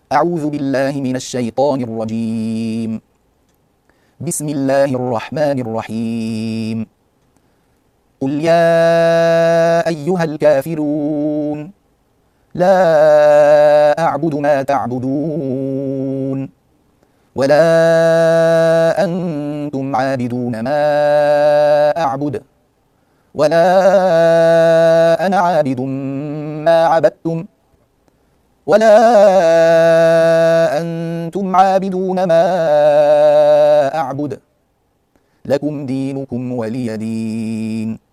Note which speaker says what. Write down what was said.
Speaker 1: أعوذ بالله من الشيطان الرجيم. بسم الله الرحمن الرحيم. قل يا أيها الكافرون لا أعبد ما تعبدون ولا أنتم عابدون ما أعبد ولا أنا عابد ما عبدتم ولا أنتم عابدون ما أعبد لكم دينكم ولي دين.